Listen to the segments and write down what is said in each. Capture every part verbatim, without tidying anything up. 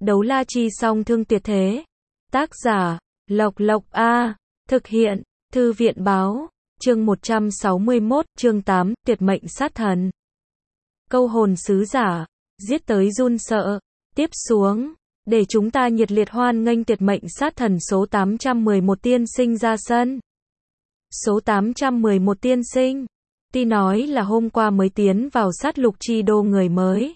Đấu la chi song thương tuyệt thế. Tác giả, Lộc Lộc A. Thực hiện, Thư viện báo. Chương một trăm sáu mươi mốt, chương tám, tuyệt mệnh sát thần. Câu hồn sứ giả, giết tới run sợ. Tiếp xuống, để chúng ta nhiệt liệt hoan nghênh tuyệt mệnh sát thần số tám trăm mười một tiên sinh ra sân. Số tám trăm mười một tiên sinh, tuy nói là hôm qua mới tiến vào sát lục chi đô người mới.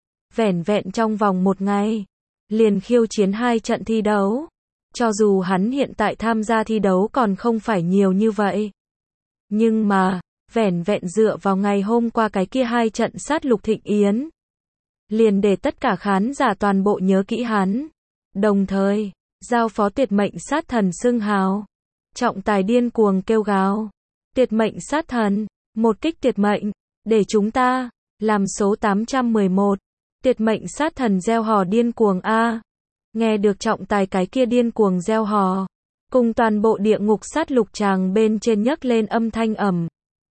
Vẻn vẹn trong vòng một ngày, liền khiêu chiến hai trận thi đấu. Cho dù hắn hiện tại tham gia thi đấu còn không phải nhiều như vậy. Nhưng mà, vẻn vẹn dựa vào ngày hôm qua cái kia hai trận sát lục thịnh yến. Liền để tất cả khán giả toàn bộ nhớ kỹ hắn. Đồng thời, giao phó tuyệt mệnh sát thần xưng hào. Trọng tài điên cuồng kêu gào. Tuyệt mệnh sát thần, một kích tuyệt mệnh, để chúng ta, làm số tám trăm mười một. Tuyệt mệnh sát thần gieo hò điên cuồng A. Nghe được trọng tài cái kia điên cuồng gieo hò. Cùng toàn bộ địa ngục sát lục tràng bên trên nhấc lên âm thanh ầm.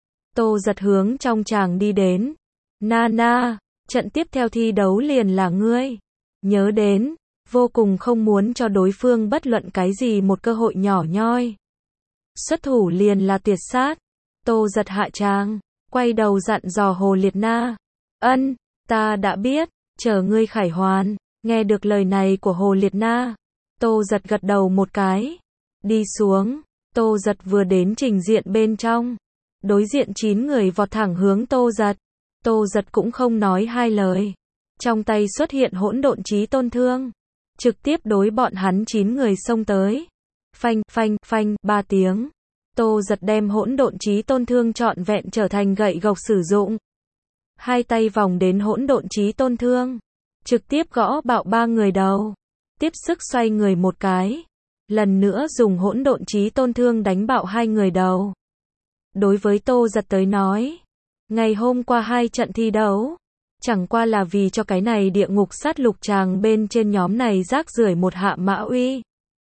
Tô giật hướng trong tràng đi đến. Na na, trận tiếp theo thi đấu liền là ngươi. Nhớ đến, vô cùng không muốn cho đối phương bất luận cái gì một cơ hội nhỏ nhoi. Xuất thủ liền là tuyệt sát. Tô giật hạ tràng, quay đầu dặn dò Hồ Liệt Na. Ân, ta đã biết, chờ ngươi khải hoàn. Nghe được lời này của Hồ Liệt Na, Tô giật gật đầu một cái. Đi xuống, Tô giật vừa đến trình diện bên trong. Đối diện chín người vọt thẳng hướng Tô giật. Tô giật cũng không nói hai lời. Trong tay xuất hiện hỗn độn chí tôn thương. Trực tiếp đối bọn hắn chín người xông tới. Phanh, phanh, phanh, ba tiếng. Tô giật đem hỗn độn chí tôn thương trọn vẹn trở thành gậy gộc sử dụng. Hai tay vòng đến hỗn độn chí tôn thương. Trực tiếp gõ bạo ba người đầu. Tiếp sức xoay người một cái. Lần nữa dùng hỗn độn chí tôn thương đánh bạo hai người đầu. Đối với Tô giật tới nói, ngày hôm qua hai trận thi đấu, chẳng qua là vì cho cái này địa ngục sát lục tràng bên trên nhóm này rác rưởi một hạ mã uy.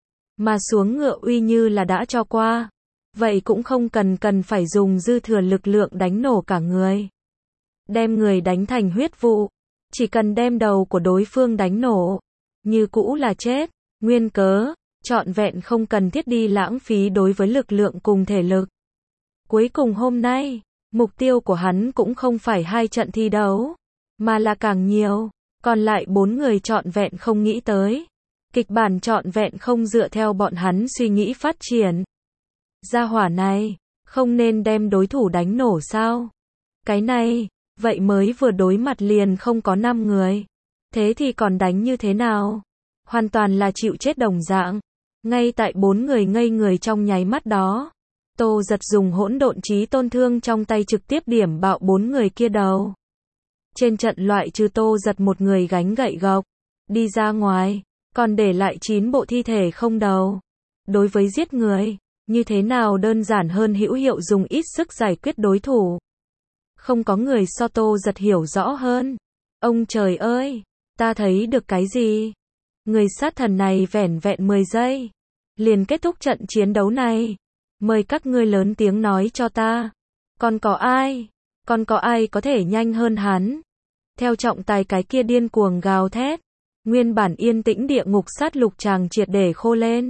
Mà xuống ngựa uy như là đã cho qua. Vậy cũng không cần cần phải dùng dư thừa lực lượng đánh nổ cả người. Đem người đánh thành huyết vụ. Chỉ cần đem đầu của đối phương đánh nổ. Như cũ là chết. Nguyên cớ, trọn vẹn không cần thiết đi lãng phí đối với lực lượng cùng thể lực. Cuối cùng hôm nay, mục tiêu của hắn cũng không phải hai trận thi đấu, mà là càng nhiều. Còn lại bốn người trọn vẹn không nghĩ tới. Kịch bản trọn vẹn không dựa theo bọn hắn suy nghĩ phát triển. Gia hỏa này, không nên đem đối thủ đánh nổ sao? Cái này, vậy mới vừa đối mặt liền không có năm người. Thế thì còn đánh như thế nào? Hoàn toàn là chịu chết đồng dạng. Ngay tại bốn người ngây người trong nháy mắt đó. Tô giật dùng hỗn độn chí tôn thương trong tay trực tiếp điểm bạo bốn người kia đầu. Trên trận loại trừ Tô giật một người gánh gậy gộc. Đi ra ngoài, còn để lại chín bộ thi thể không đầu. Đối với giết người, như thế nào đơn giản hơn hữu hiệu dùng ít sức giải quyết đối thủ. Không có người so Tô giật hiểu rõ hơn. Ông trời ơi, ta thấy được cái gì? Người sát thần này vẻn vẹn mười giây. Liền kết thúc trận chiến đấu này. Mời các ngươi lớn tiếng nói cho ta. Còn có ai? Còn có ai có thể nhanh hơn hắn? Theo trọng tài cái kia điên cuồng gào thét. Nguyên bản yên tĩnh địa ngục sát lục tràng triệt để khô lên.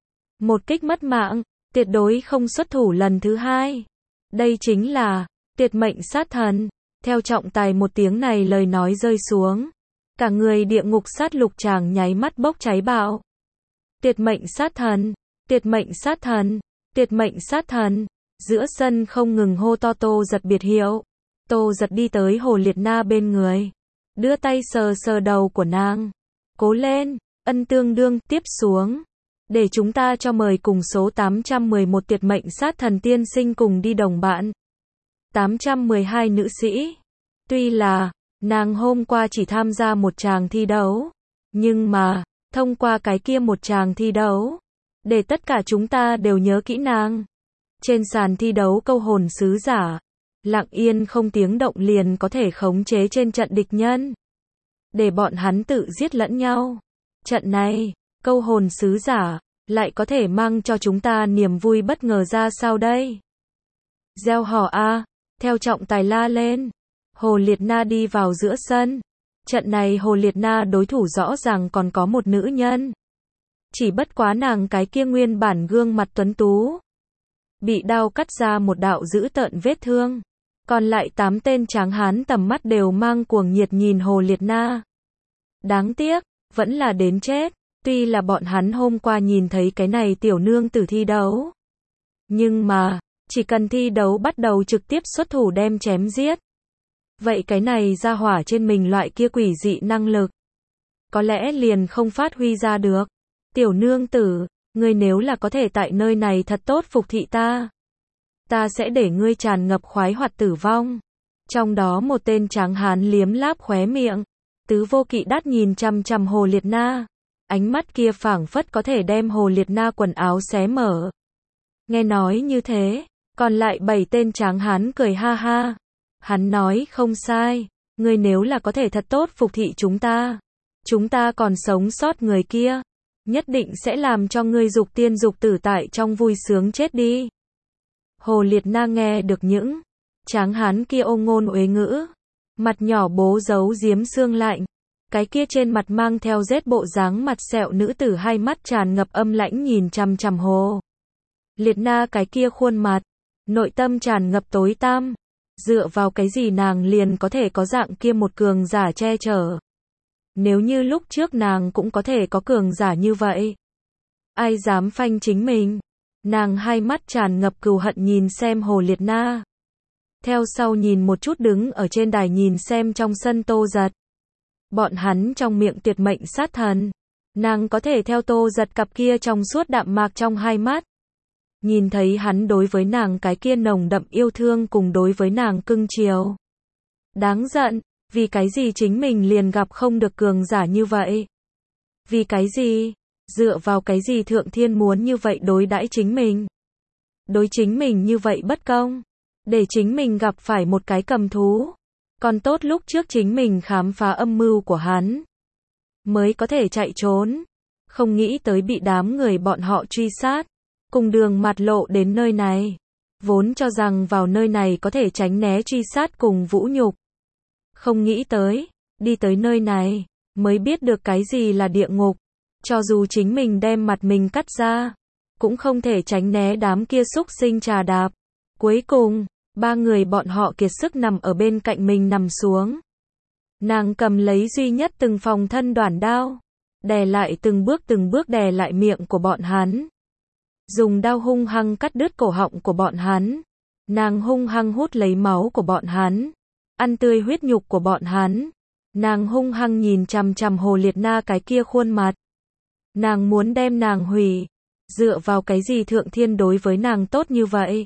Một kích mất mạng, tuyệt đối không xuất thủ lần thứ hai. Đây chính là tuyệt mệnh sát thần. Theo trọng tài một tiếng này lời nói rơi xuống. Cả người địa ngục sát lục tràng nháy mắt bốc cháy bạo. Tuyệt mệnh sát thần, tuyệt mệnh sát thần, tuyệt mệnh sát thần. Giữa sân không ngừng hô to Tô giật biệt hiệu. Tô giật đi tới Hồ Liệt Na bên người. Đưa tay sờ sờ đầu của nàng. Cố lên, ân tương đương, tiếp xuống. Để chúng ta cho mời cùng số tám trăm mười một tuyệt mệnh sát thần tiên sinh cùng đi đồng bạn. tám trăm mười hai nữ sĩ. Tuy là, nàng hôm qua chỉ tham gia một tràng thi đấu. Nhưng mà, thông qua cái kia một tràng thi đấu. Để tất cả chúng ta đều nhớ kỹ nàng. Trên sàn thi đấu câu hồn sứ giả. Lặng yên không tiếng động liền có thể khống chế trên trận địch nhân. Để bọn hắn tự giết lẫn nhau. Trận này, câu hồn sứ giả, lại có thể mang cho chúng ta niềm vui bất ngờ ra sao đây? Gieo hò A, theo trọng tài la lên. Hồ Liệt Na đi vào giữa sân. Trận này Hồ Liệt Na đối thủ rõ ràng còn có một nữ nhân. Chỉ bất quá nàng cái kia nguyên bản gương mặt tuấn tú. Bị đao cắt ra một đạo dữ tợn vết thương. Còn lại tám tên tráng hán tầm mắt đều mang cuồng nhiệt nhìn Hồ Liệt Na. Đáng tiếc, vẫn là đến chết. Tuy là bọn hắn hôm qua nhìn thấy cái này tiểu nương tử thi đấu. Nhưng mà, chỉ cần thi đấu bắt đầu trực tiếp xuất thủ đem chém giết. Vậy cái này ra hỏa trên mình loại kia quỷ dị năng lực. Có lẽ liền không phát huy ra được. Tiểu nương tử, ngươi nếu là có thể tại nơi này thật tốt phục thị ta. Ta sẽ để ngươi tràn ngập khoái hoạt tử vong. Trong đó một tên tráng hán liếm láp khóe miệng. Tứ vô kỵ đắt nhìn chằm chằm Hồ Liệt Na. Ánh mắt kia phảng phất có thể đem Hồ Liệt Na quần áo xé mở. Nghe nói như thế, còn lại bảy tên tráng hán cười ha ha. Hắn nói không sai, ngươi nếu là có thể thật tốt phục thị chúng ta, chúng ta còn sống sót người kia, nhất định sẽ làm cho ngươi dục tiên dục tử tại trong vui sướng chết đi. Hồ Liệt Na nghe được những tráng hán kia ôm ngôn uế ngữ, mặt nhỏ bố giấu giếm xương lạnh, cái kia trên mặt mang theo rết bộ dáng mặt sẹo nữ tử hai mắt tràn ngập âm lãnh nhìn chằm chằm Hồ Liệt Na cái kia khuôn mặt, nội tâm tràn ngập tối tăm. Dựa vào cái gì nàng liền có thể có dạng kia một cường giả che chở. Nếu như lúc trước nàng cũng có thể có cường giả như vậy. Ai dám phanh chính mình. Nàng hai mắt tràn ngập cừu hận nhìn xem Hồ Liệt Na. Theo sau nhìn một chút đứng ở trên đài nhìn xem trong sân Tô Giật. Bọn hắn trong miệng tuyệt mệnh sát thần. Nàng có thể theo Tô Giật cặp kia trong suốt đạm mạc trong hai mắt. Nhìn thấy hắn đối với nàng cái kia nồng đậm yêu thương cùng đối với nàng cưng chiều. Đáng giận, vì cái gì chính mình liền gặp không được cường giả như vậy? Vì cái gì? Dựa vào cái gì thượng thiên muốn như vậy đối đãi chính mình? Đối chính mình như vậy bất công? Để chính mình gặp phải một cái cầm thú? Còn tốt lúc trước chính mình khám phá âm mưu của hắn. Mới có thể chạy trốn. Không nghĩ tới bị đám người bọn họ truy sát. Cùng đường mặt lộ đến nơi này. Vốn cho rằng vào nơi này có thể tránh né truy sát cùng vũ nhục. Không nghĩ tới, đi tới nơi này, mới biết được cái gì là địa ngục. Cho dù chính mình đem mặt mình cắt ra, cũng không thể tránh né đám kia xúc sinh trà đạp. Cuối cùng, ba người bọn họ kiệt sức nằm ở bên cạnh mình nằm xuống. Nàng cầm lấy duy nhất từng phòng thân đoản đao, đè lại từng bước từng bước đè lại miệng của bọn hắn. Dùng đao hung hăng cắt đứt cổ họng của bọn hắn. Nàng hung hăng hút lấy máu của bọn hắn. Ăn tươi huyết nhục của bọn hắn. Nàng hung hăng nhìn chằm chằm Hồ Liệt Na cái kia khuôn mặt. Nàng muốn đem nàng hủy. Dựa vào cái gì thượng thiên đối với nàng tốt như vậy?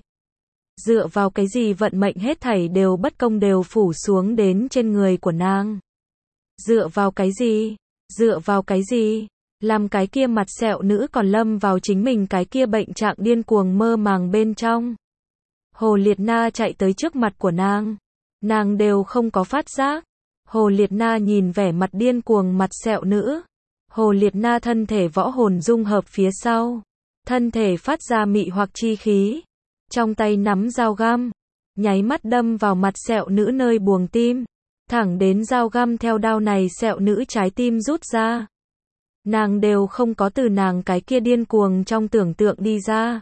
Dựa vào cái gì vận mệnh hết thảy đều bất công đều phủ xuống đến trên người của nàng? Dựa vào cái gì? Dựa vào cái gì? Làm cái kia mặt sẹo nữ còn lâm vào chính mình cái kia bệnh trạng điên cuồng mơ màng bên trong. Hồ Liệt Na chạy tới trước mặt của nàng. Nàng đều không có phát giác. Hồ Liệt Na nhìn vẻ mặt điên cuồng mặt sẹo nữ. Hồ Liệt Na thân thể võ hồn dung hợp phía sau. Thân thể phát ra mị hoặc chi khí. Trong tay nắm dao găm. Nháy mắt đâm vào mặt sẹo nữ nơi buồng tim. Thẳng đến dao găm theo đao này sẹo nữ trái tim rút ra. Nàng đều không có từ nàng cái kia điên cuồng trong tưởng tượng đi ra.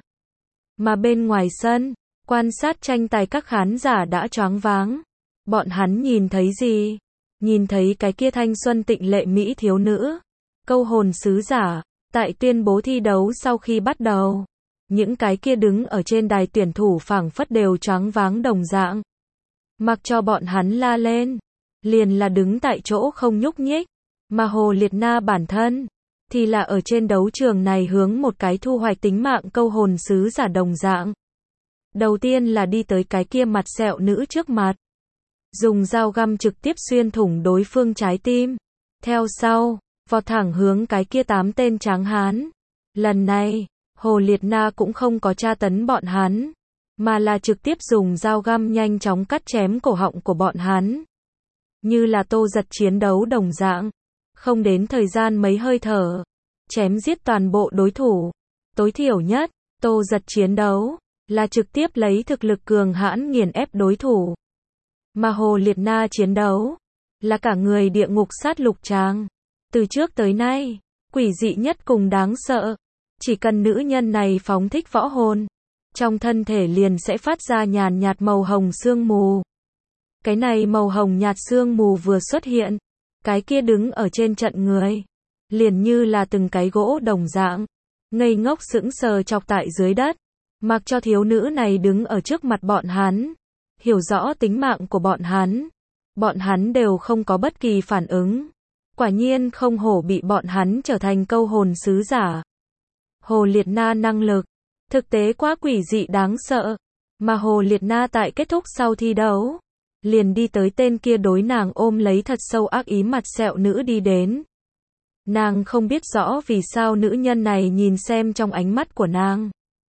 Mà bên ngoài sân, quan sát tranh tài các khán giả đã choáng váng. Bọn hắn nhìn thấy gì? Nhìn thấy cái kia thanh xuân tịnh lệ mỹ thiếu nữ. Câu hồn sứ giả, tại tuyên bố thi đấu sau khi bắt đầu. Những cái kia đứng ở trên đài tuyển thủ phảng phất đều choáng váng đồng dạng. Mặc cho bọn hắn la lên, liền là đứng tại chỗ không nhúc nhích. Mà Hồ Liệt Na bản thân, thì là ở trên đấu trường này hướng một cái thu hoạch tính mạng câu hồn sứ giả đồng dạng. Đầu tiên là đi tới cái kia mặt sẹo nữ trước mặt. Dùng dao găm trực tiếp xuyên thủng đối phương trái tim. Theo sau, vọt thẳng hướng cái kia tám tên tráng hán. Lần này, Hồ Liệt Na cũng không có tra tấn bọn hắn, mà là trực tiếp dùng dao găm nhanh chóng cắt chém cổ họng của bọn hắn. Như là Tô Giật chiến đấu đồng dạng. Không đến thời gian mấy hơi thở, chém giết toàn bộ đối thủ. Tối thiểu nhất, Tô Giật chiến đấu, là trực tiếp lấy thực lực cường hãn nghiền ép đối thủ. Mà Hồ Liệt Na chiến đấu, là cả người địa ngục sát lục tràng. Từ trước tới nay, quỷ dị nhất cùng đáng sợ. Chỉ cần nữ nhân này phóng thích võ hồn, trong thân thể liền sẽ phát ra nhàn nhạt màu hồng sương mù. Cái này màu hồng nhạt sương mù vừa xuất hiện, cái kia đứng ở trên trận người, liền như là từng cái gỗ đồng dạng, ngây ngốc sững sờ chọc tại dưới đất, mặc cho thiếu nữ này đứng ở trước mặt bọn hắn, hiểu rõ tính mạng của bọn hắn. Bọn hắn đều không có bất kỳ phản ứng. Quả nhiên không hổ bị bọn hắn trở thành câu hồn sứ giả. Hồ Liệt Na năng lực, thực tế quá quỷ dị đáng sợ. Mà Hồ Liệt Na tại kết thúc sau thi đấu, liền đi tới tên kia đối nàng ôm lấy thật sâu ác ý mặt sẹo nữ đi đến. Nàng không biết rõ vì sao nữ nhân này nhìn xem trong ánh mắt của nàng,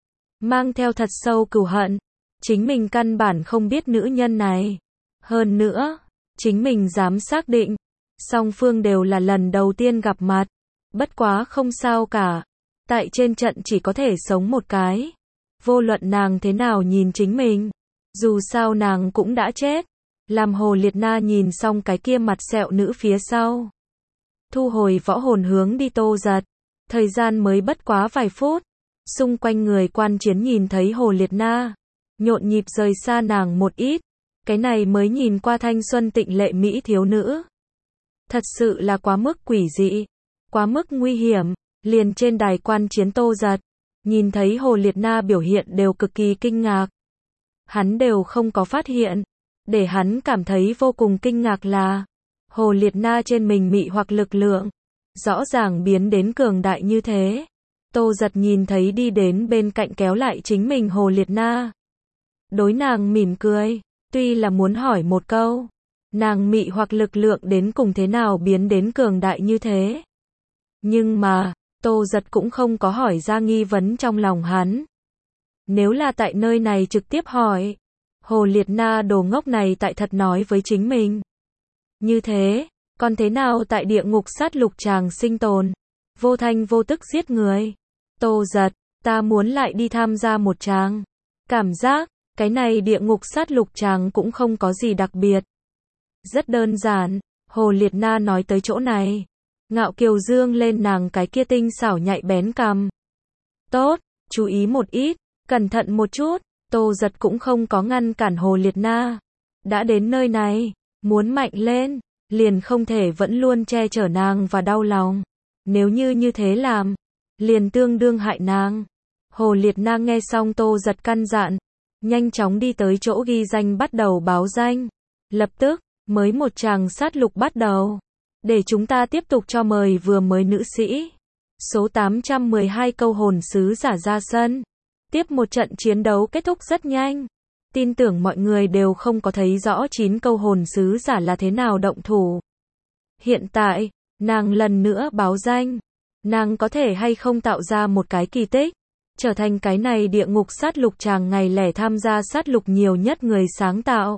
mang theo thật sâu cừu hận. Chính mình căn bản không biết nữ nhân này. Hơn nữa, chính mình dám xác định, song phương đều là lần đầu tiên gặp mặt. Bất quá không sao cả. Tại trên trận chỉ có thể sống một cái. Vô luận nàng thế nào nhìn chính mình, dù sao nàng cũng đã chết. Làm Hồ Liệt Na nhìn xong cái kia mặt sẹo nữ phía sau, thu hồi võ hồn hướng đi Tô Giật. Thời gian mới bất quá vài phút. Xung quanh người quan chiến nhìn thấy Hồ Liệt Na, nhộn nhịp rời xa nàng một ít. Cái này mới nhìn qua thanh xuân tịnh lệ mỹ thiếu nữ. Thật sự là quá mức quỷ dị, quá mức nguy hiểm. Liền trên đài quan chiến Tô Giật, nhìn thấy Hồ Liệt Na biểu hiện đều cực kỳ kinh ngạc. Hắn đều không có phát hiện. Để hắn cảm thấy vô cùng kinh ngạc là, Hồ Liệt Na trên mình mị hoặc lực lượng, rõ ràng biến đến cường đại như thế. Tô Giật nhìn thấy đi đến bên cạnh kéo lại chính mình Hồ Liệt Na, đối nàng mỉm cười, tuy là muốn hỏi một câu, nàng mị hoặc lực lượng đến cùng thế nào biến đến cường đại như thế. Nhưng mà, Tô Giật cũng không có hỏi ra nghi vấn trong lòng hắn. Nếu là tại nơi này trực tiếp hỏi, Hồ Liệt Na đồ ngốc này tại thật nói với chính mình. Như thế, còn thế nào tại địa ngục sát lục tràng sinh tồn, vô thanh vô tức giết người. Tô Giật, ta muốn lại đi tham gia một tràng. Cảm giác, cái này địa ngục sát lục tràng cũng không có gì đặc biệt. Rất đơn giản, Hồ Liệt Na nói tới chỗ này. Ngạo kiều dương lên nàng cái kia tinh xảo nhạy bén cằm. Tốt, chú ý một ít, cẩn thận một chút. Tô Giật cũng không có ngăn cản Hồ Liệt Na. Đã đến nơi này, muốn mạnh lên, liền không thể vẫn luôn che chở nàng và đau lòng. Nếu như như thế làm, liền tương đương hại nàng. Hồ Liệt Na nghe xong Tô Giật căn dặn, nhanh chóng đi tới chỗ ghi danh bắt đầu báo danh. Lập tức, mới một tràng sát lục bắt đầu. Để chúng ta tiếp tục cho mời vừa mới nữ sĩ. Số tám trăm mười hai câu hồn sứ giả ra sân. Tiếp một trận chiến đấu kết thúc rất nhanh. Tin tưởng mọi người đều không có thấy rõ chín câu hồn sứ giả là thế nào động thủ. Hiện tại, nàng lần nữa báo danh. Nàng có thể hay không tạo ra một cái kỳ tích, trở thành cái này địa ngục sát lục tràng ngày lẻ tham gia sát lục nhiều nhất người sáng tạo.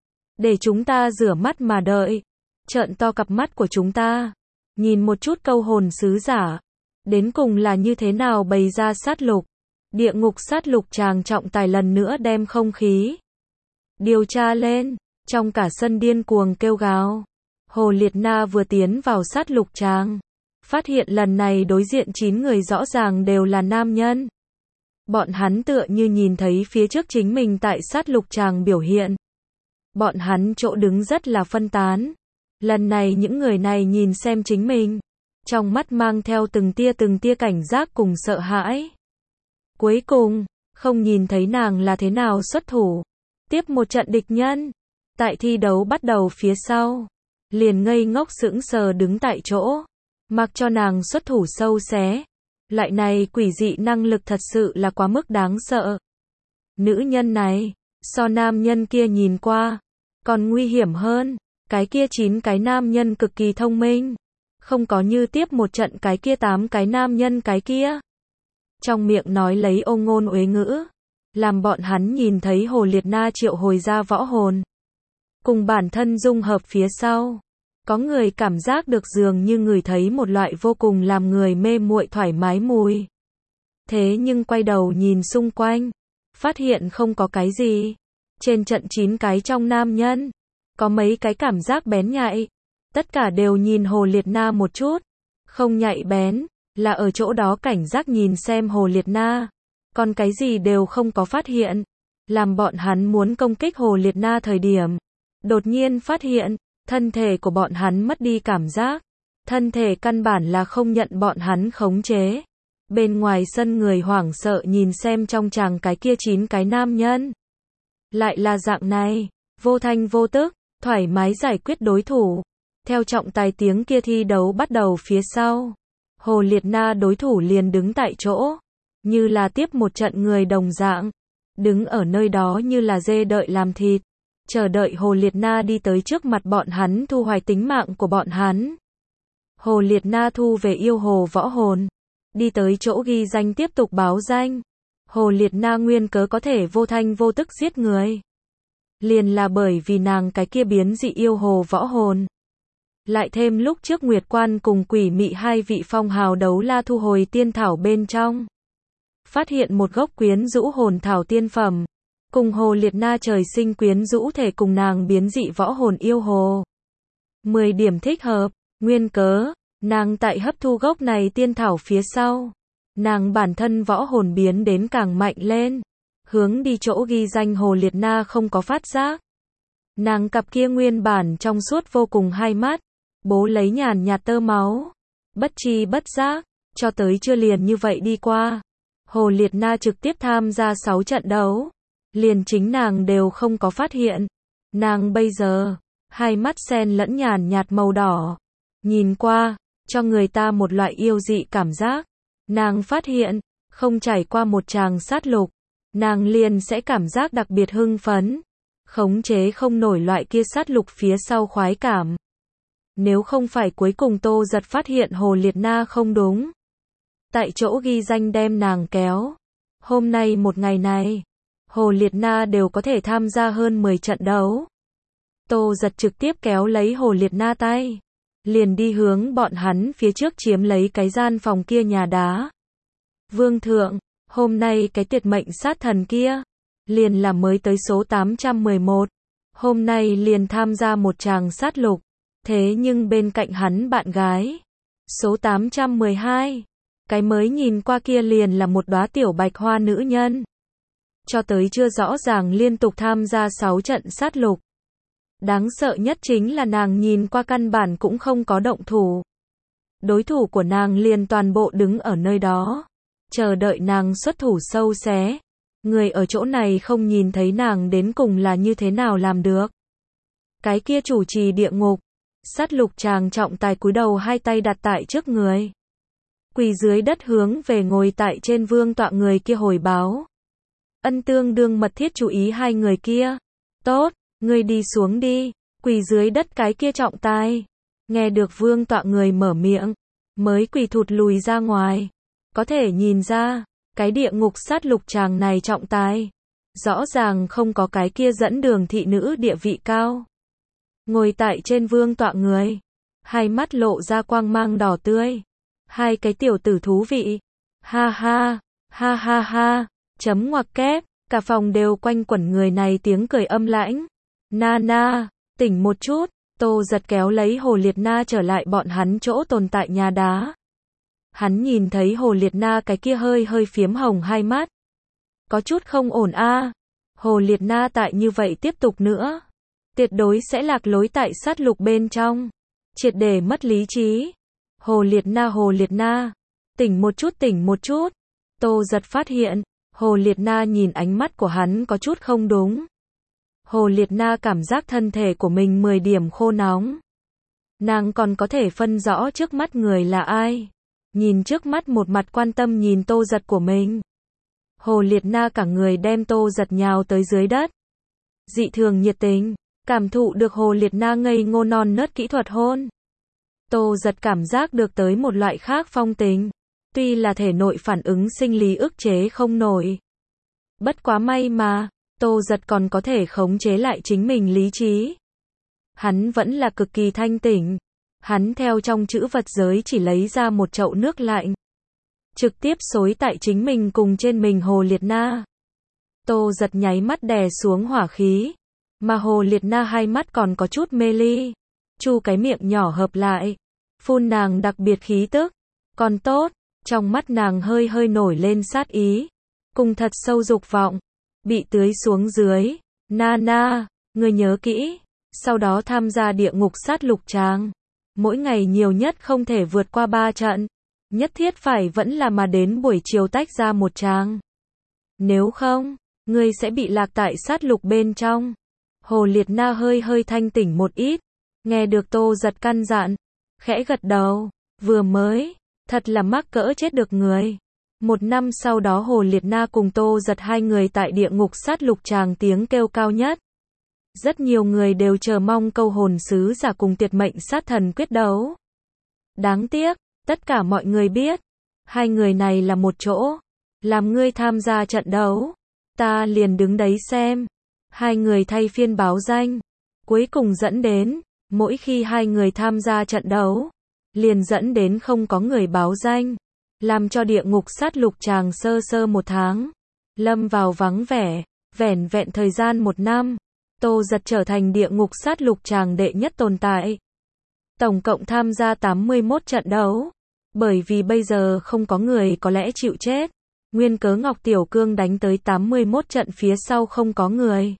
Để chúng ta rửa mắt mà đợi. Trợn to cặp mắt của chúng ta. Nhìn một chút câu hồn sứ giả. Đến cùng là như thế nào bày ra sát lục. Địa ngục sát lục tràng trọng tài lần nữa đem không khí điều tra lên. Trong cả sân điên cuồng kêu gào. Hồ Liệt Na vừa tiến vào sát lục tràng, phát hiện lần này đối diện chín người rõ ràng đều là nam nhân. Bọn hắn tựa như nhìn thấy phía trước chính mình tại sát lục tràng biểu hiện. Bọn hắn chỗ đứng rất là phân tán. Lần này những người này nhìn xem chính mình, trong mắt mang theo từng tia từng tia cảnh giác cùng sợ hãi. Cuối cùng, không nhìn thấy nàng là thế nào xuất thủ. Tiếp một trận địch nhân. Tại thi đấu bắt đầu phía sau, liền ngây ngốc sững sờ đứng tại chỗ, mặc cho nàng xuất thủ sâu xé. Loại này quỷ dị năng lực thật sự là quá mức đáng sợ. Nữ nhân này, so nam nhân kia nhìn qua, còn nguy hiểm hơn. Cái kia chín cái nam nhân cực kỳ thông minh, không có như tiếp một trận cái kia tám cái nam nhân cái kia. Trong miệng nói lấy ô ngôn uế ngữ, làm bọn hắn nhìn thấy Hồ Liệt Na triệu hồi ra võ hồn, cùng bản thân dung hợp phía sau. Có người cảm giác được dường như người thấy một loại vô cùng làm người mê muội thoải mái mùi. Thế nhưng quay đầu nhìn xung quanh, phát hiện không có cái gì. Trên trận chín cái trong nam nhân, có mấy cái cảm giác bén nhạy, Tất cả đều nhìn Hồ Liệt Na một chút. Không nhạy bén, là ở chỗ đó cảnh giác nhìn xem Hồ Liệt Na. Còn cái gì đều không có phát hiện. Làm bọn hắn muốn công kích Hồ Liệt Na thời điểm. Đột nhiên phát hiện, thân thể của bọn hắn mất đi cảm giác. Thân thể căn bản là không nhận bọn hắn khống chế. Bên ngoài sân người hoảng sợ nhìn xem trong chàng cái kia chín cái nam nhân. Lại là dạng này, vô thanh vô tức, thoải mái giải quyết đối thủ. Theo trọng tài tiếng kia thi đấu bắt đầu phía sau. Hồ Liệt Na đối thủ liền đứng tại chỗ. Như là tiếp một trận người đồng dạng. Đứng ở nơi đó như là dê đợi làm thịt. Chờ đợi Hồ Liệt Na đi tới trước mặt bọn hắn thu hoạch tính mạng của bọn hắn. Hồ Liệt Na thu về yêu hồ võ hồn. Đi tới chỗ ghi danh tiếp tục báo danh. Hồ Liệt Na nguyên cớ có thể vô thanh vô tức giết người. Liền là bởi vì nàng cái kia biến dị yêu hồ võ hồn. Lại thêm lúc trước Nguyệt Quan cùng Quỷ Mị hai vị phong hào đấu la thu hồi tiên thảo bên trong. Phát hiện một gốc quyến rũ hồn thảo tiên phẩm. Cùng Hồ Liệt Na trời sinh quyến rũ thể cùng nàng biến dị võ hồn yêu hồ. mười điểm thích hợp, nguyên cớ, nàng tại hấp thu gốc này tiên thảo phía sau. Nàng bản thân võ hồn biến đến càng mạnh lên. Hướng đi chỗ ghi danh Hồ Liệt Na không có phát giác. Nàng cặp kia nguyên bản trong suốt vô cùng hai mắt. Bố lấy nhàn nhạt tơ máu. Bất chi bất giác, cho tới chưa liền như vậy đi qua. Hồ Liệt Na trực tiếp tham gia sáu trận đấu. Liền chính nàng đều không có phát hiện. Nàng bây giờ, hai mắt xen lẫn nhàn nhạt màu đỏ. Nhìn qua, cho người ta một loại yêu dị cảm giác. Nàng phát hiện, không trải qua một tràng sát lục. Nàng liền sẽ cảm giác đặc biệt hưng phấn. Khống chế không nổi loại kia sát lục phía sau khoái cảm. Nếu không phải cuối cùng Tô Giật phát hiện Hồ Liệt Na không đúng. Tại chỗ ghi danh đem nàng kéo. Hôm nay một ngày này, Hồ Liệt Na đều có thể tham gia hơn mười trận đấu. Tô Giật trực tiếp kéo lấy Hồ Liệt Na tay. Liền đi hướng bọn hắn phía trước chiếm lấy cái gian phòng kia nhà đá. Vương thượng, hôm nay cái tiệt mệnh sát thần kia. Liền là mới tới số tám trăm mười một. Hôm nay liền tham gia một tràng sát lục. Thế nhưng bên cạnh hắn bạn gái. Số tám trăm mười hai. Cái mới nhìn qua kia liền là một đóa tiểu bạch hoa nữ nhân. Cho tới chưa rõ ràng liên tục tham gia sáu trận sát lục. Đáng sợ nhất chính là nàng nhìn qua căn bản cũng không có động thủ. Đối thủ của nàng liền toàn bộ đứng ở nơi đó. Chờ đợi nàng xuất thủ sâu xé. Người ở chỗ này không nhìn thấy nàng đến cùng là như thế nào làm được. Cái kia chủ trì địa ngục. Sát lục chàng trọng tài cúi đầu hai tay đặt tại trước người. Quỳ dưới đất hướng về ngồi tại trên vương tọa người kia hồi báo. Ân tương đương mật thiết chú ý hai người kia. Tốt, ngươi đi xuống đi. Quỳ dưới đất cái kia trọng tài. Nghe được vương tọa người mở miệng. Mới quỳ thụt lùi ra ngoài. Có thể nhìn ra. Cái địa ngục sát lục chàng này trọng tài. Rõ ràng không có cái kia dẫn đường thị nữ địa vị cao. Ngồi tại trên vương tọa người. Hai mắt lộ ra quang mang đỏ tươi. Hai cái tiểu tử thú vị. Ha ha, ha ha ha, chấm ngoặc kép. Cả phòng đều quanh quẩn người này tiếng cười âm lãnh. Na na, tỉnh một chút. Tô Giật kéo lấy Hồ Liệt Na trở lại bọn hắn chỗ tồn tại nhà đá. Hắn nhìn thấy Hồ Liệt Na cái kia hơi hơi phiếm hồng hai mắt. Có chút không ổn a. À. Hồ Liệt Na tại như vậy tiếp tục nữa. Tuyệt đối sẽ lạc lối tại sát lục bên trong. Triệt để mất lý trí. Hồ Liệt Na Hồ Liệt Na. Tỉnh một chút tỉnh một chút. Tô Giật phát hiện. Hồ Liệt Na nhìn ánh mắt của hắn có chút không đúng. Hồ Liệt Na cảm giác thân thể của mình mười điểm khô nóng. Nàng còn có thể phân rõ trước mắt người là ai. Nhìn trước mắt một mặt quan tâm nhìn Tô Giật của mình. Hồ Liệt Na cả người đem Tô Giật nhào tới dưới đất. Dị thường nhiệt tình. Cảm thụ được Hồ Liệt Na ngây ngô non nớt kỹ thuật hôn. Tô Giật cảm giác được tới một loại khác phong tình. Tuy là thể nội phản ứng sinh lý ức chế không nổi. Bất quá may mà, Tô Giật còn có thể khống chế lại chính mình lý trí. Hắn vẫn là cực kỳ thanh tỉnh. Hắn theo trong chữ vật giới chỉ lấy ra một chậu nước lạnh. Trực tiếp xối tại chính mình cùng trên mình Hồ Liệt Na. Tô Giật nháy mắt đè xuống hỏa khí. Mà Hồ Liệt Na hai mắt còn có chút mê ly. chu cái miệng nhỏ hợp lại, phun nàng đặc biệt khí tức, còn tốt, trong mắt nàng hơi hơi nổi lên sát ý, cùng thật sâu dục vọng, bị tưới xuống dưới, na na, ngươi nhớ kỹ, sau đó tham gia địa ngục sát lục tràng, mỗi ngày nhiều nhất không thể vượt qua ba trận, nhất thiết phải vẫn là mà đến buổi chiều tách ra một tràng. Nếu không, ngươi sẽ bị lạc tại sát lục bên trong. Hồ Liệt Na hơi hơi thanh tỉnh một ít, nghe được Tô Giật căn dặn, khẽ gật đầu, vừa mới, thật là mắc cỡ chết được người. Một năm sau đó Hồ Liệt Na cùng Tô Giật hai người tại địa ngục sát lục tràng tiếng kêu cao nhất. Rất nhiều người đều chờ mong câu hồn sứ giả cùng tuyệt mệnh sát thần quyết đấu. Đáng tiếc, tất cả mọi người biết, hai người này là một chỗ, làm ngươi tham gia trận đấu, ta liền đứng đấy xem. Hai người thay phiên báo danh, cuối cùng dẫn đến, mỗi khi hai người tham gia trận đấu, liền dẫn đến không có người báo danh, làm cho địa ngục sát lục tràng sơ sơ một tháng, lâm vào vắng vẻ, vẻn vẹn thời gian một năm, Tô Giật trở thành địa ngục sát lục tràng đệ nhất tồn tại. Tổng cộng tham gia tám mươi mốt trận đấu, bởi vì bây giờ không có người có lẽ chịu chết, nguyên cớ Ngọc Tiểu Cương đánh tới tám mươi mốt trận phía sau không có người.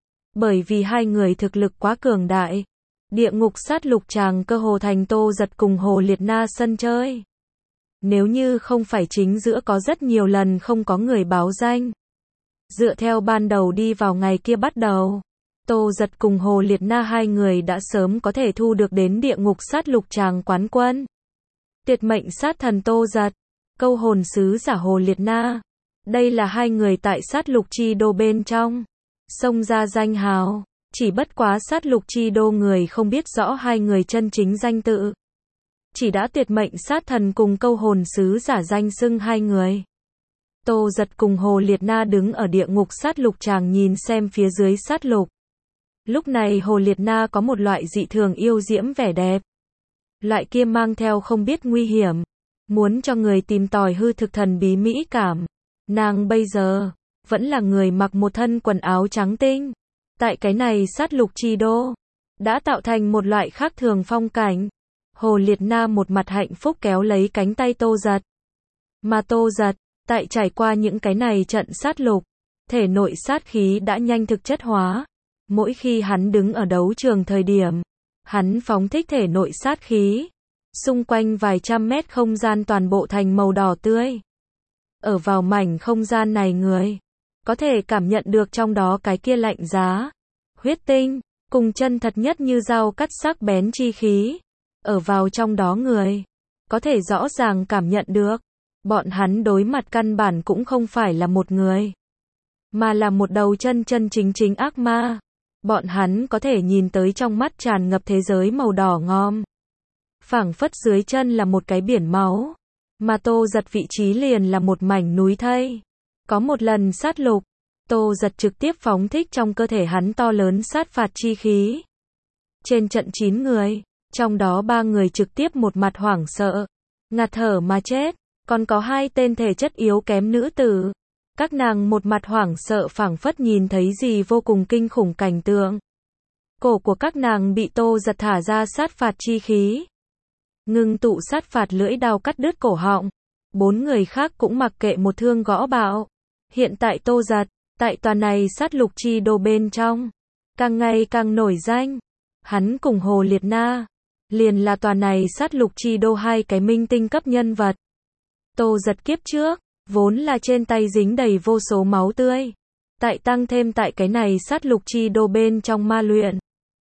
Bởi vì hai người thực lực quá cường đại, địa ngục sát lục tràng cơ hồ thành Tô Giật cùng Hồ Liệt Na sân chơi. Nếu như không phải chính giữa có rất nhiều lần không có người báo danh. Dựa theo ban đầu đi vào ngày kia bắt đầu, Tô Giật cùng Hồ Liệt Na hai người đã sớm có thể thu được đến địa ngục sát lục tràng quán quân. Tuyệt mệnh sát thần Tô Giật, câu hồn sứ giả Hồ Liệt Na. Đây là hai người tại sát lục chi đô bên trong. Xông ra danh hào, chỉ bất quá sát lục chi đô người không biết rõ hai người chân chính danh tự. Chỉ đã tuyệt mệnh sát thần cùng câu hồn sứ giả danh xưng hai người. Tô Giật cùng Hồ Liệt Na đứng ở địa ngục sát lục tràng nhìn xem phía dưới sát lục. Lúc này Hồ Liệt Na có một loại dị thường yêu diễm vẻ đẹp. Loại kia mang theo không biết nguy hiểm, muốn cho người tìm tòi hư thực thần bí mỹ cảm. Nàng bây giờ vẫn là người mặc một thân quần áo trắng tinh. Tại cái này sát lục chi đô, đã tạo thành một loại khác thường phong cảnh. Hồ Liệt Na một mặt hạnh phúc kéo lấy cánh tay Tô Giật. Mà Tô Giật, tại trải qua những cái này trận sát lục, thể nội sát khí đã nhanh thực chất hóa. Mỗi khi hắn đứng ở đấu trường thời điểm, hắn phóng thích thể nội sát khí. Xung quanh vài trăm mét không gian toàn bộ thành màu đỏ tươi. Ở vào mảnh không gian này người có thể cảm nhận được trong đó cái kia lạnh giá, huyết tinh, cùng chân thật nhất như dao cắt sắc bén chi khí. Ở vào trong đó người có thể rõ ràng cảm nhận được, bọn hắn đối mặt căn bản cũng không phải là một người, mà là một đầu chân chân chính chính ác ma. Bọn hắn có thể nhìn tới trong mắt tràn ngập thế giới màu đỏ ngòm. Phảng phất dưới chân là một cái biển máu, mà Tô Giật vị trí liền là một mảnh núi thây. Có một lần sát lục, Tô Giật trực tiếp phóng thích trong cơ thể hắn to lớn sát phạt chi khí. Trên trận chín người, trong đó ba người trực tiếp một mặt hoảng sợ, ngạt thở mà chết, còn có hai tên thể chất yếu kém nữ tử. Các nàng một mặt hoảng sợ phảng phất nhìn thấy gì vô cùng kinh khủng cảnh tượng. Cổ của các nàng bị Tô Giật thả ra sát phạt chi khí. Ngưng tụ sát phạt lưỡi đao cắt đứt cổ họng. Bốn người khác cũng mặc kệ một thương gõ bạo. Hiện tại Tô Giật, tại tòa này sát lục chi đô bên trong, càng ngày càng nổi danh. Hắn cùng Hồ Liệt Na, liền là tòa này sát lục chi đô hai cái minh tinh cấp nhân vật. Tô Giật kiếp trước, vốn là trên tay dính đầy vô số máu tươi. Tại tăng thêm tại cái này sát lục chi đô bên trong ma luyện.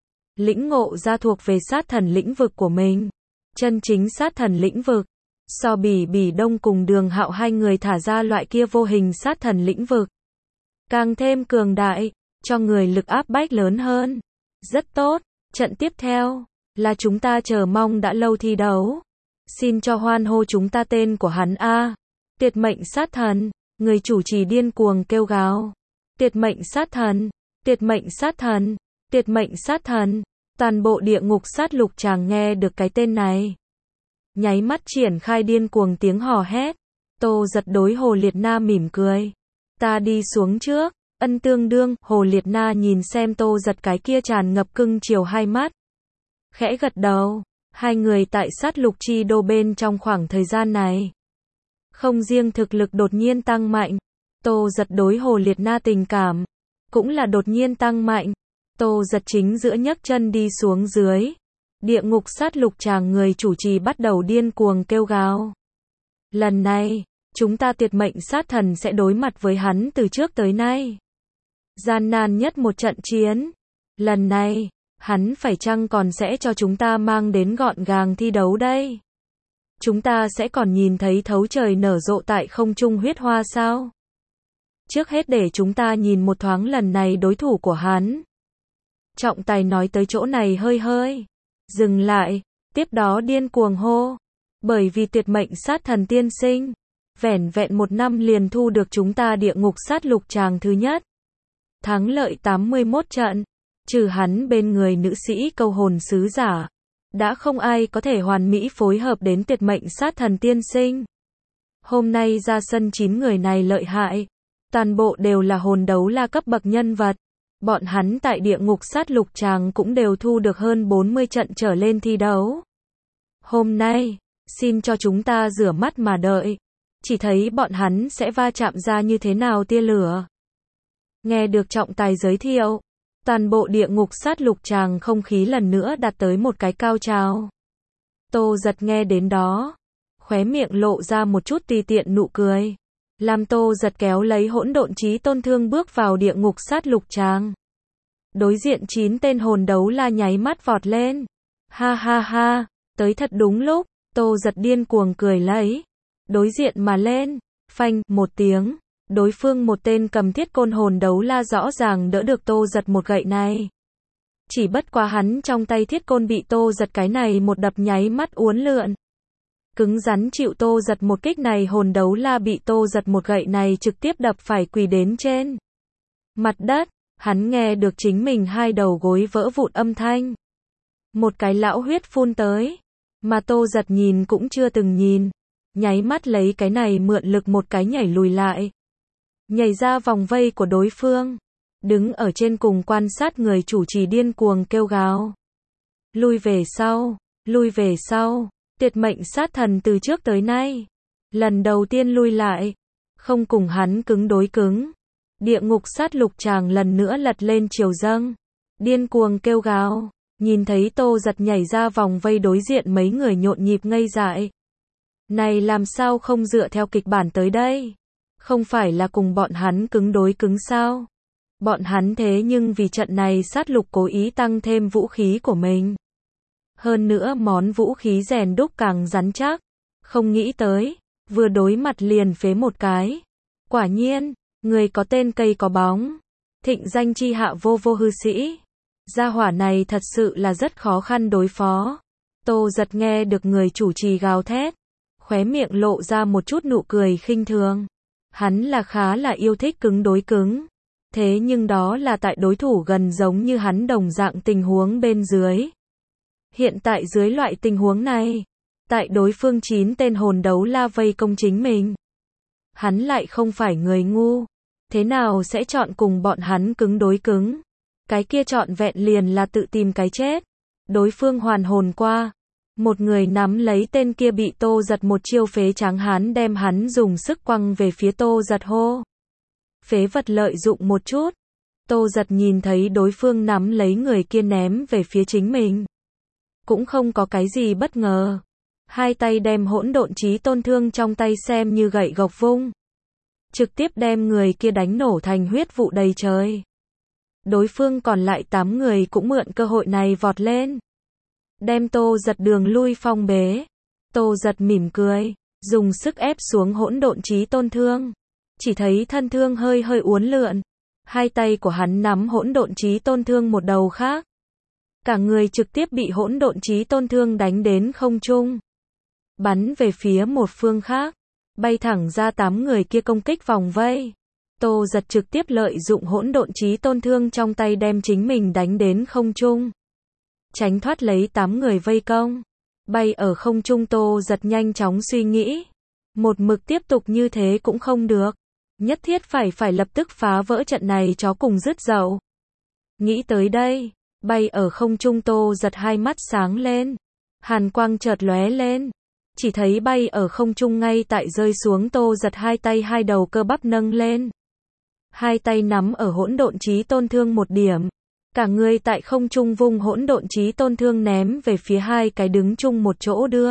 Lĩnh ngộ ra thuộc về sát thần lĩnh vực của mình. Chân chính sát thần lĩnh vực. So Bỉ Bỉ Đông cùng Đường Hạo hai người thả ra loại kia vô hình sát thần lĩnh vực. Càng thêm cường đại, cho người lực áp bách lớn hơn. Rất tốt, trận tiếp theo, là chúng ta chờ mong đã lâu thi đấu. Xin cho hoan hô chúng ta tên của hắn A. Tuyệt mệnh sát thần, người chủ trì điên cuồng kêu gào. Tuyệt mệnh sát thần, tuyệt mệnh sát thần, tuyệt mệnh sát thần. Toàn bộ địa ngục sát lục tràng nghe được cái tên này. Nháy mắt triển khai điên cuồng tiếng hò hét. Tô Giật đối Hồ Liệt Na mỉm cười. Ta đi xuống trước, ân tương đương. Hồ Liệt Na nhìn xem Tô Giật cái kia tràn ngập cưng chiều hai mắt. khẽ gật đầu. Hai người tại sát lục chi đô bên trong khoảng thời gian này. Không riêng thực lực đột nhiên tăng mạnh, Tô Giật đối Hồ Liệt Na tình cảm cũng là đột nhiên tăng mạnh. Tô Giật chính giữa nhấc chân đi xuống dưới. Địa ngục sát lục chàng người chủ trì bắt đầu điên cuồng kêu gào. Lần này, chúng ta tuyệt mệnh sát thần sẽ đối mặt với hắn từ trước tới nay. Gian nan nhất một trận chiến. Lần này, hắn phải chăng còn sẽ cho chúng ta mang đến gọn gàng thi đấu đây? Chúng ta sẽ còn nhìn thấy thấu trời nở rộ tại không trung huyết hoa sao? Trước hết để chúng ta nhìn một thoáng lần này đối thủ của hắn. Trọng tài nói tới chỗ này hơi hơi dừng lại, tiếp đó điên cuồng hô. Bởi vì tuyệt mệnh sát thần tiên sinh, vẻn vẹn một năm liền thu được chúng ta địa ngục sát lục tràng thứ nhất. Thắng lợi tám mươi mốt trận, trừ hắn bên người nữ sĩ câu hồn sứ giả. Đã không ai có thể hoàn mỹ phối hợp đến tuyệt mệnh sát thần tiên sinh. Hôm nay ra sân chín người này lợi hại. Toàn bộ đều là hồn đấu la cấp bậc nhân vật. Bọn hắn tại địa ngục sát lục tràng cũng đều thu được hơn bốn mươi trận trở lên thi đấu. Hôm nay, xin cho chúng ta rửa mắt mà đợi. Chỉ thấy bọn hắn sẽ va chạm ra như thế nào tia lửa. Nghe được trọng tài giới thiệu, toàn bộ địa ngục sát lục tràng không khí lần nữa đạt tới một cái cao trào. Tô Giật nghe đến đó, khóe miệng lộ ra một chút tùy tiện nụ cười. Làm Tô Giật kéo lấy hỗn độn chí tôn thương bước vào địa ngục sát lục tràng. Đối diện chín tên hồn đấu la nháy mắt vọt lên. Ha ha ha, tới thật đúng lúc, Tô Giật điên cuồng cười lấy. Đối diện mà lên, phanh, một tiếng. Đối phương một tên cầm thiết côn hồn đấu la rõ ràng đỡ được Tô Giật một gậy này. Chỉ bất quá hắn trong tay thiết côn bị Tô Giật cái này một đập nháy mắt uốn lượn. Cứng rắn chịu Tô Giật một kích này, hồn đấu la bị Tô Giật một gậy này trực tiếp đập phải quỳ đến trên mặt đất. Hắn nghe được chính mình hai đầu gối vỡ vụn âm thanh. Một cái lão huyết phun tới, mà Tô Giật nhìn cũng chưa từng nhìn. Nháy mắt lấy cái này mượn lực một cái nhảy lùi lại. Nhảy ra vòng vây của đối phương. Đứng ở trên cùng quan sát người chủ trì điên cuồng kêu gào. Lui về sau, lui về sau. Tuyệt mệnh sát thần từ trước tới nay. Lần đầu tiên lui lại. Không cùng hắn cứng đối cứng. Địa ngục sát lục tràng lần nữa lật lên chiều dâng. Điên cuồng kêu gào. Nhìn thấy Tô Giật nhảy ra vòng vây đối diện mấy người nhộn nhịp ngây dại. Này làm sao không dựa theo kịch bản tới đây? Không phải là cùng bọn hắn cứng đối cứng sao? Bọn hắn thế nhưng vì trận này sát lục cố ý tăng thêm vũ khí của mình. Hơn nữa món vũ khí rèn đúc càng rắn chắc. Không nghĩ tới, vừa đối mặt liền phế một cái. Quả nhiên, người có tên cây có bóng. Thịnh danh chi hạ vô vô hư sĩ. Gia hỏa này thật sự là rất khó khăn đối phó. Tô Giật nghe được người chủ trì gào thét. Khóe miệng lộ ra một chút nụ cười khinh thường. Hắn là khá là yêu thích cứng đối cứng. Thế nhưng đó là tại đối thủ gần giống như hắn đồng dạng tình huống bên dưới. Hiện tại dưới loại tình huống này, tại đối phương chín tên hồn đấu la vây công chính mình. Hắn lại không phải người ngu. Thế nào sẽ chọn cùng bọn hắn cứng đối cứng? Cái kia trọn vẹn liền là tự tìm cái chết. Đối phương hoàn hồn qua. Một người nắm lấy tên kia bị Tô Giật một chiêu phế tráng hán đem hắn dùng sức quăng về phía Tô Giật hô. Phế vật lợi dụng một chút. Tô Giật nhìn thấy đối phương nắm lấy người kia ném về phía chính mình. Cũng không có cái gì bất ngờ. Hai tay đem hỗn độn chí tôn thương trong tay xem như gậy gộc vung. Trực tiếp đem người kia đánh nổ thành huyết vụ đầy trời. Đối phương còn lại tám người cũng mượn cơ hội này vọt lên. Đem Tô Giật đường lui phong bế. Tô Giật mỉm cười, dùng sức ép xuống hỗn độn chí tôn thương. Chỉ thấy thân thương hơi hơi uốn lượn. Hai tay của hắn nắm hỗn độn chí tôn thương một đầu khác. Cả người trực tiếp bị hỗn độn chí tôn thương đánh đến không trung. Bắn về phía một phương khác. Bay thẳng ra tám người kia công kích vòng vây. Tô Giật trực tiếp lợi dụng hỗn độn chí tôn thương trong tay đem chính mình đánh đến không trung. Tránh thoát lấy tám người vây công. Bay ở không trung Tô Giật nhanh chóng suy nghĩ. Một mực tiếp tục như thế cũng không được. Nhất thiết phải phải lập tức phá vỡ trận này chó cùng dứt dậu. Nghĩ tới đây, Bay ở không trung Tô Giật hai mắt sáng lên. Hàn quang chợt lóe lên. Chỉ thấy bay ở không trung ngay tại rơi xuống Tô Giật hai tay hai đầu cơ bắp nâng lên. Hai tay nắm ở hỗn độn chí tôn thương một điểm. Cả người tại không trung vung hỗn độn chí tôn thương ném về phía hai cái đứng chung một chỗ đưa.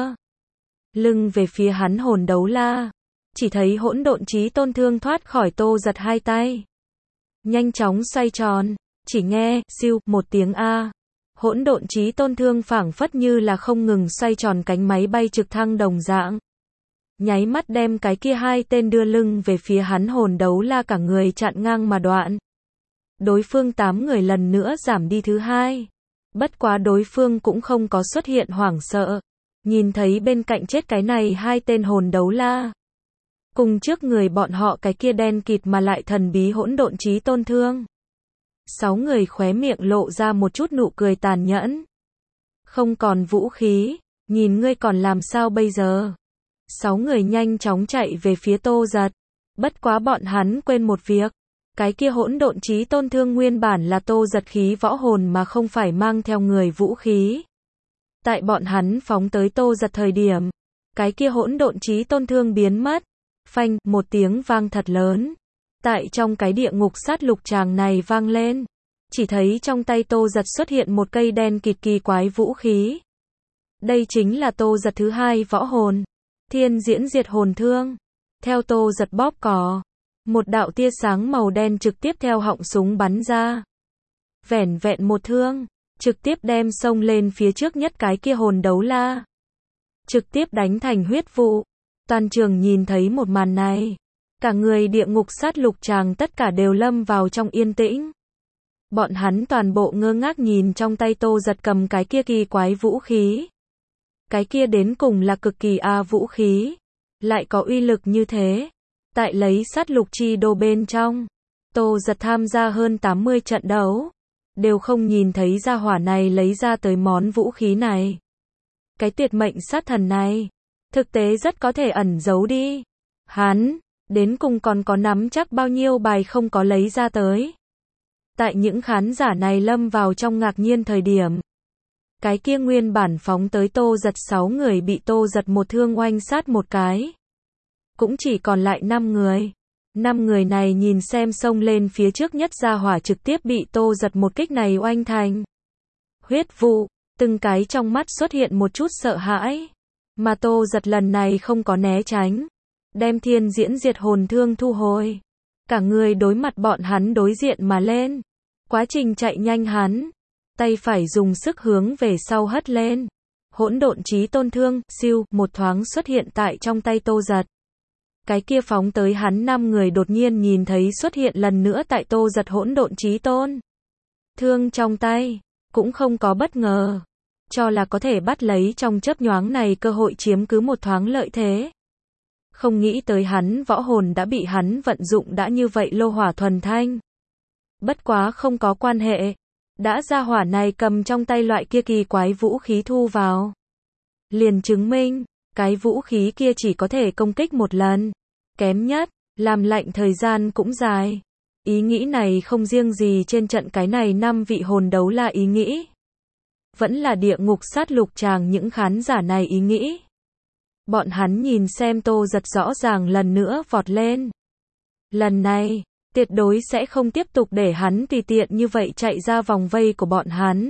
Lưng về phía hắn hồn đấu la. Chỉ thấy hỗn độn chí tôn thương thoát khỏi Tô Giật hai tay. Nhanh chóng xoay tròn. Chỉ nghe, siêu, một tiếng A. Hỗn độn chí tôn thương phảng phất như là không ngừng xoay tròn cánh máy bay trực thăng đồng dạng. Nháy mắt đem cái kia hai tên đưa lưng về phía hắn hồn đấu la cả người chặn ngang mà đoạn. Đối phương tám người lần nữa giảm đi thứ hai. Bất quá đối phương cũng không có xuất hiện hoảng sợ. Nhìn thấy bên cạnh chết cái này hai tên hồn đấu la. Cùng trước người bọn họ cái kia đen kịt mà lại thần bí hỗn độn chí tôn thương. Sáu người khóe miệng lộ ra một chút nụ cười tàn nhẫn. Không còn vũ khí, nhìn ngươi còn làm sao bây giờ? Sáu người nhanh chóng chạy về phía Tô Giật. Bất quá bọn hắn quên một việc. Cái kia hỗn độn chí tôn thương nguyên bản là Tô Giật khí võ hồn mà không phải mang theo người vũ khí. Tại bọn hắn phóng tới Tô Giật thời điểm, cái kia hỗn độn chí tôn thương biến mất. Phanh, một tiếng vang thật lớn. Tại trong cái địa ngục sát lục tràng này vang lên. Chỉ thấy trong tay Tô Giật xuất hiện một cây đen kịt kỳ quái vũ khí. Đây chính là Tô Giật thứ hai võ hồn. Thiên diễn diệt hồn thương. Theo Tô Giật bóp cò. Một đạo tia sáng màu đen trực tiếp theo họng súng bắn ra. Vẻn vẹn một thương. Trực tiếp đem xông lên phía trước nhất cái kia hồn đấu la. Trực tiếp đánh thành huyết vụ. Toàn trường nhìn thấy một màn này. Cả người địa ngục sát lục tràng tất cả đều lâm vào trong yên tĩnh. Bọn hắn toàn bộ ngơ ngác nhìn trong tay Tô Giật cầm cái kia kỳ quái vũ khí. Cái kia đến cùng là cực kỳ a vũ khí. Lại có uy lực như thế. Tại lấy sát lục chi đô bên trong. Tô Giật tham gia hơn tám mươi trận đấu. Đều không nhìn thấy gia hỏa này lấy ra tới món vũ khí này. Cái tuyệt mệnh sát thần này. Thực tế rất có thể ẩn giấu đi. Hắn, đến cùng còn có nắm chắc bao nhiêu bài không có lấy ra tới. Tại những khán giả này lâm vào trong ngạc nhiên thời điểm. Cái kia nguyên bản phóng tới Tô Giật sáu người bị Tô Giật một thương oanh sát một cái. Cũng chỉ còn lại năm người. Năm người này nhìn xem xông lên phía trước nhất gia hỏa trực tiếp bị Tô Giật một kích này oanh thành huyết vụ, từng cái trong mắt xuất hiện một chút sợ hãi. Mà Tô Giật lần này không có né tránh. Đem thiên diễn diệt hồn thương thu hồi. Cả người đối mặt bọn hắn đối diện mà lên. Quá trình chạy nhanh hắn. Tay phải dùng sức hướng về sau hất lên. Hỗn độn chí tôn thương, siêu, một thoáng xuất hiện tại trong tay Tô Giật. Cái kia phóng tới hắn năm người đột nhiên nhìn thấy xuất hiện lần nữa tại Tô Giật hỗn độn chí tôn thương trong tay. Cũng không có bất ngờ. Cho là có thể bắt lấy trong chớp nhoáng này cơ hội chiếm cứ một thoáng lợi thế. Không nghĩ tới hắn võ hồn đã bị hắn vận dụng đã như vậy lô hỏa thuần thanh. Bất quá không có quan hệ. Đã ra hỏa này cầm trong tay loại kia kỳ quái vũ khí thu vào. Liền chứng minh, cái vũ khí kia chỉ có thể công kích một lần. Kém nhất, làm lạnh thời gian cũng dài. Ý nghĩ này không riêng gì trên trận cái này năm vị hồn đấu la ý nghĩ. Vẫn là địa ngục sát lục tràng những khán giả này ý nghĩ. Bọn hắn nhìn xem Tô Giật rõ ràng lần nữa vọt lên. Lần này, tuyệt đối sẽ không tiếp tục để hắn tùy tiện như vậy chạy ra vòng vây của bọn hắn.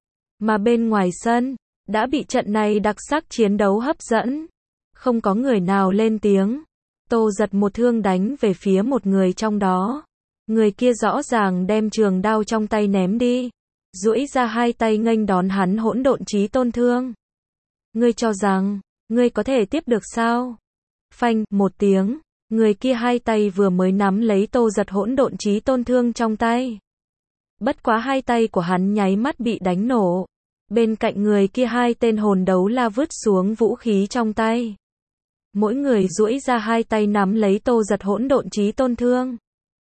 Mà bên ngoài sân, đã bị trận này đặc sắc chiến đấu hấp dẫn. Không có người nào lên tiếng. Tô Giật một thương đánh về phía một người trong đó. Người kia rõ ràng đem trường đao trong tay ném đi. Duỗi ra hai tay nghênh đón hắn hỗn độn chí tôn thương. Ngươi cho rằng, ngươi có thể tiếp được sao? Phanh, một tiếng. Người kia hai tay vừa mới nắm lấy Tô Giật hỗn độn chí tôn thương trong tay. Bất quá hai tay của hắn nháy mắt bị đánh nổ. Bên cạnh người kia hai tên hồn đấu la vứt xuống vũ khí trong tay. Mỗi người duỗi ra hai tay nắm lấy Tô Giật hỗn độn chí tôn thương.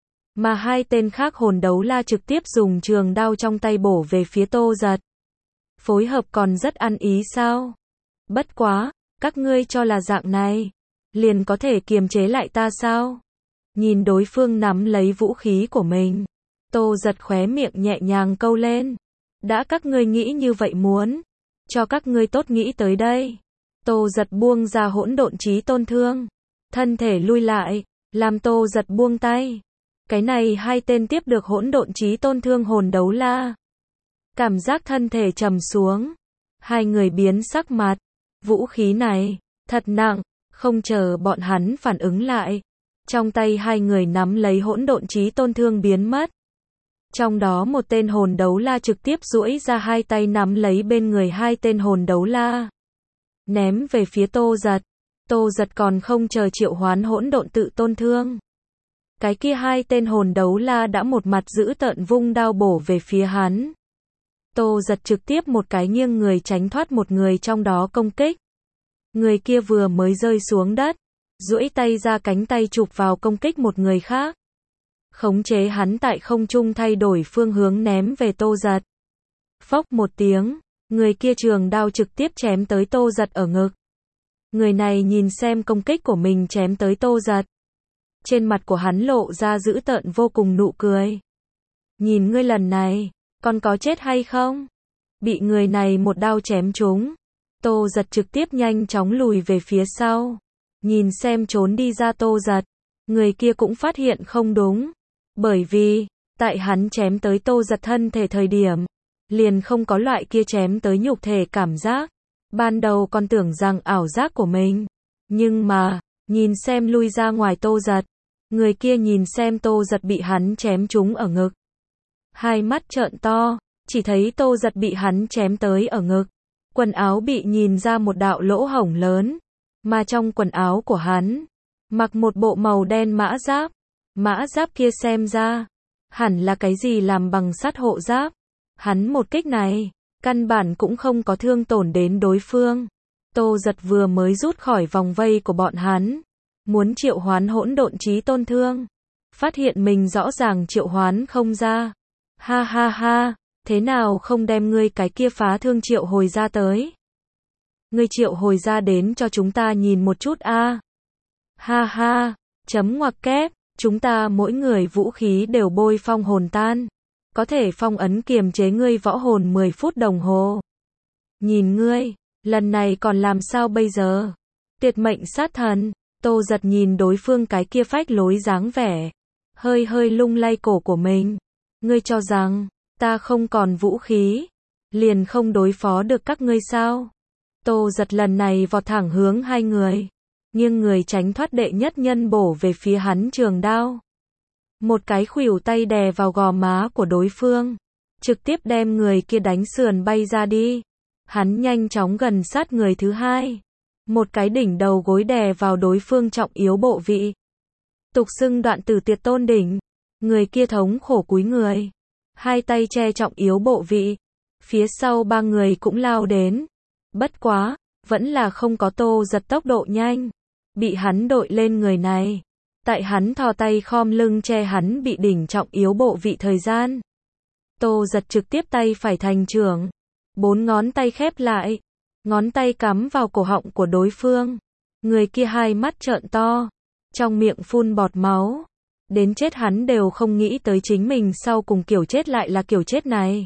Mà hai tên khác hồn đấu la trực tiếp dùng trường đao trong tay bổ về phía Tô Giật. Phối hợp còn rất ăn ý sao? Bất quá, các ngươi cho là dạng này, liền có thể kiềm chế lại ta sao? Nhìn đối phương nắm lấy vũ khí của mình. Tô Giật khóe miệng nhẹ nhàng câu lên. Đã các ngươi nghĩ như vậy muốn, cho các ngươi tốt nghĩ tới đây. Tô Giật buông ra hỗn độn chí tôn thương, thân thể lui lại, làm Tô Giật buông tay. Cái này hai tên tiếp được hỗn độn chí tôn thương hồn đấu la. Cảm giác thân thể trầm xuống, hai người biến sắc mặt. Vũ khí này, thật nặng, không chờ bọn hắn phản ứng lại. Trong tay hai người nắm lấy hỗn độn chí tôn thương biến mất. Trong đó một tên hồn đấu la trực tiếp duỗi ra hai tay nắm lấy bên người hai tên hồn đấu la. Ném về phía Tô Giật. Tô Giật còn không chờ triệu hoán hỗn độn tự tôn thương. Cái kia hai tên hồn đấu la đã một mặt giữ tợn vung đao bổ về phía hắn. Tô Giật trực tiếp một cái nghiêng người tránh thoát một người trong đó công kích. Người kia vừa mới rơi xuống đất, duỗi tay ra cánh tay chụp vào công kích một người khác. Khống chế hắn tại không trung thay đổi phương hướng ném về Tô Giật. Phốc một tiếng, người kia trường đao trực tiếp chém tới Tô Giật ở ngực. Người này nhìn xem công kích của mình chém tới Tô Giật. Trên mặt của hắn lộ ra dữ tợn vô cùng nụ cười. Nhìn ngươi lần này, còn có chết hay không? Bị người này một đao chém trúng. Tô Giật trực tiếp nhanh chóng lùi về phía sau. Nhìn xem trốn đi ra Tô Giật. Người kia cũng phát hiện không đúng. Bởi vì, tại hắn chém tới Tô Giật thân thể thời điểm, liền không có loại kia chém tới nhục thể cảm giác. Ban đầu còn tưởng rằng ảo giác của mình. Nhưng mà, nhìn xem lui ra ngoài Tô Giật. Người kia nhìn xem Tô Giật bị hắn chém trúng ở ngực. Hai mắt trợn to, chỉ thấy Tô Giật bị hắn chém tới ở ngực. Quần áo bị nhìn ra một đạo lỗ hổng lớn. Mà trong quần áo của hắn, mặc một bộ màu đen mã giáp. Mã giáp kia xem ra, hẳn là cái gì làm bằng sắt hộ giáp. Hắn một kích này, căn bản cũng không có thương tổn đến đối phương. Tô Giật vừa mới rút khỏi vòng vây của bọn hắn, muốn triệu hoán hỗn độn chí tôn thương. Phát hiện mình rõ ràng triệu hoán không ra. Ha ha ha, thế nào không đem ngươi cái kia phá thương triệu hồi ra tới? Ngươi triệu hồi ra đến cho chúng ta nhìn một chút a. Ha ha, chấm ngoặc kép, chúng ta mỗi người vũ khí đều bôi phong hồn tan. Có thể phong ấn kiềm chế ngươi võ hồn mười phút đồng hồ. Nhìn ngươi, lần này còn làm sao bây giờ? Tuyệt mệnh sát thần. Tô Giật nhìn đối phương cái kia phách lối dáng vẻ, hơi hơi lung lay cổ của mình. Ngươi cho rằng, ta không còn vũ khí, liền không đối phó được các ngươi sao? Tô Giật lần này vọt thẳng hướng hai người, nghiêng người tránh thoát đệ nhất nhân bổ về phía hắn trường đao. Một cái khuỷu tay đè vào gò má của đối phương, trực tiếp đem người kia đánh sườn bay ra đi. Hắn nhanh chóng gần sát người thứ hai. Một cái đỉnh đầu gối đè vào đối phương trọng yếu bộ vị. Tục xưng đoạn tử tiệt tôn đỉnh. Người kia thống khổ cúi người. Hai tay che trọng yếu bộ vị. Phía sau ba người cũng lao đến. Bất quá, vẫn là không có Tô Giật tốc độ nhanh. Bị hắn đội lên người này. Tại hắn thò tay khom lưng che hắn bị đỉnh trọng yếu bộ vị thời gian. Tô Giật trực tiếp tay phải thành trưởng. Bốn ngón tay khép lại. Ngón tay cắm vào cổ họng của đối phương. Người kia hai mắt trợn to. Trong miệng phun bọt máu. Đến chết hắn đều không nghĩ tới chính mình sau cùng kiểu chết lại là kiểu chết này.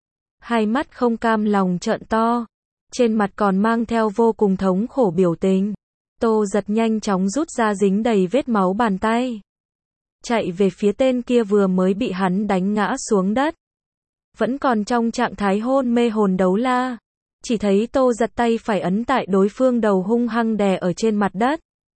Hai mắt không cam lòng trợn to. Trên mặt còn mang theo vô cùng thống khổ biểu tình. Tô Giật nhanh chóng rút ra dính đầy vết máu bàn tay. Chạy về phía tên kia vừa mới bị hắn đánh ngã xuống đất. Vẫn còn trong trạng thái hôn mê hồn đấu la. Chỉ thấy Tô Giật tay phải ấn tại đối phương đầu hung hăng đè ở trên mặt đất.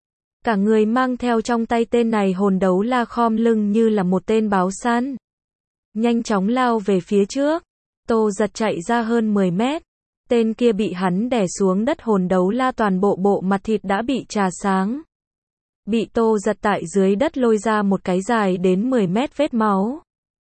Cả người mang theo trong tay tên này hồn đấu la khom lưng như là một tên báo săn. Nhanh chóng lao về phía trước. Tô Giật chạy ra hơn mười mét. Tên kia bị hắn đè xuống đất hồn đấu la toàn bộ bộ mặt thịt đã bị trà sáng. Bị Tô Giật tại dưới đất lôi ra một cái dài đến mười mét vết máu.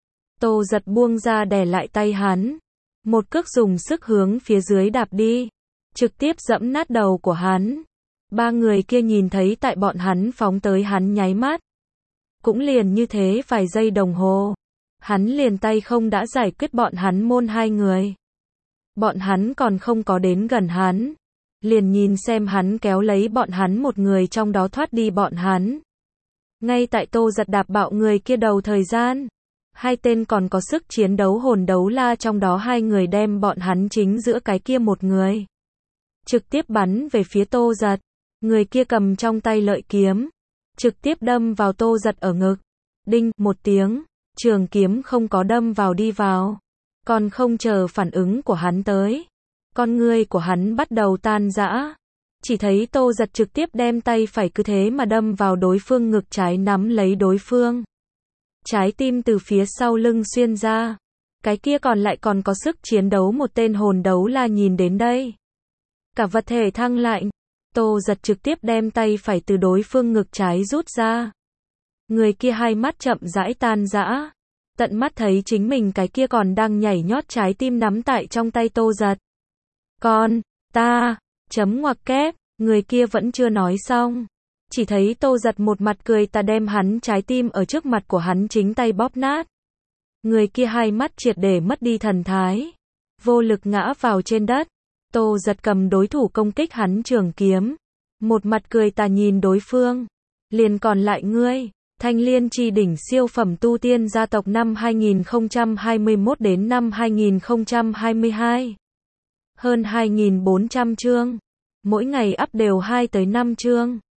Tô Giật buông ra đè lại tay hắn. Một cước dùng sức hướng phía dưới đạp đi. Trực tiếp dẫm nát đầu của hắn. Ba người kia nhìn thấy tại bọn hắn phóng tới hắn nháy mắt. Cũng liền như thế vài giây đồng hồ. Hắn liền tay không đã giải quyết bọn hắn môn hai người. Bọn hắn còn không có đến gần hắn. Liền nhìn xem hắn kéo lấy bọn hắn một người trong đó thoát đi bọn hắn. Ngay tại Tô Giật đạp bạo người kia đầu thời gian. Hai tên còn có sức chiến đấu hồn đấu la, trong đó hai người đem bọn hắn chính giữa cái kia một người. Trực tiếp bắn về phía Tô Giật. Người kia cầm trong tay lợi kiếm. Trực tiếp đâm vào Tô Giật ở ngực. Đinh, một tiếng. Trường kiếm không có đâm vào đi vào. Còn không chờ phản ứng của hắn tới. Con ngươi của hắn bắt đầu tan rã. Chỉ thấy Tô Giật trực tiếp đem tay phải cứ thế mà đâm vào đối phương ngực trái, nắm lấy đối phương. Trái tim từ phía sau lưng xuyên ra. Cái kia còn lại còn có sức chiến đấu một tên hồn đấu la nhìn đến đây. Cả vật thể thăng lạnh. Tô Giật trực tiếp đem tay phải từ đối phương ngực trái rút ra. Người kia hai mắt chậm rãi tan rã. Tận mắt thấy chính mình cái kia còn đang nhảy nhót trái tim nắm tại trong tay Tô Giật. Con, ta, chấm ngoặc kép, người kia vẫn chưa nói xong. Chỉ thấy Tô Giật một mặt cười tà đem hắn trái tim ở trước mặt của hắn chính tay bóp nát. Người kia hai mắt triệt để mất đi thần thái. Vô lực ngã vào trên đất. Tô Giật cầm đối thủ công kích hắn trường kiếm. Một mặt cười tà nhìn đối phương. Liền còn lại ngươi. Thanh Liên Chi đỉnh siêu phẩm tu tiên gia tộc năm hai nghìn không trăm hai mươi mốt đến năm hai nghìn không trăm hai mươi hai. Hơn hai nghìn bốn trăm chương. Mỗi ngày up đều hai tới năm chương.